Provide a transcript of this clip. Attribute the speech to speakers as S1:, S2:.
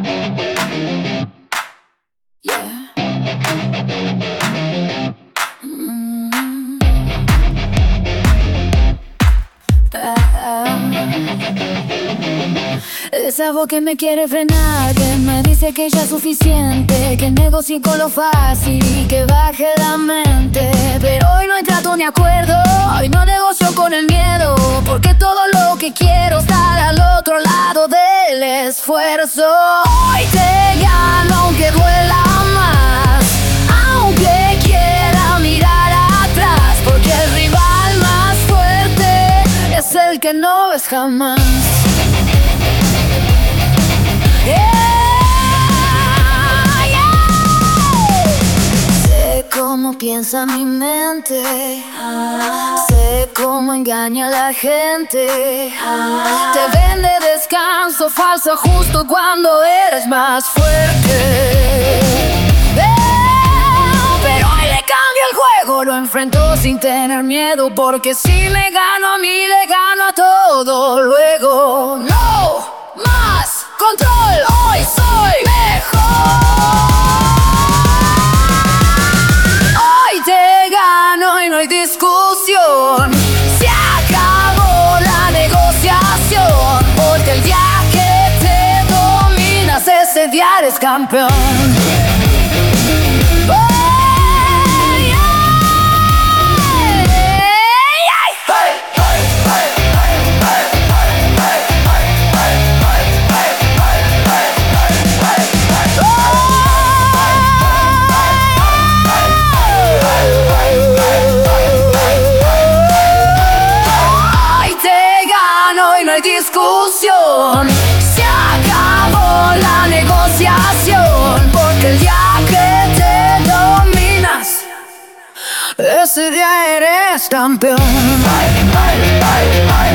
S1: Yeah. Esa voz que me quiere frenar, que me dice que ya es suficiente, que negocie con lo fácil y que baje la mente. Pero hoy no hay trato ni acuerdo, hoy no negocio con el miedo, porque todo lo que quiero estar al otro lado del esfuerzo. Hoy te gano aunque duela más, aunque quiera mirar atrás, porque el rival más fuerte es el que no ves jamás. Sé cómo piensa mi mente, sé cómo engaña a la gente. Te vende descanso falso justo cuando eres más fuerte. Pero hoy le cambio el juego, lo enfrento sin tener miedo, porque si me gano a mí, le gano a todo luego. No más control, hoy soy mejor. Hoy te gano y no hay discusión, se acabó la negociación, porque el día que te dominas, ese día eres campeón. Discusión, se acabó la negociación, porque el día que te dominas, ese día eres campeón.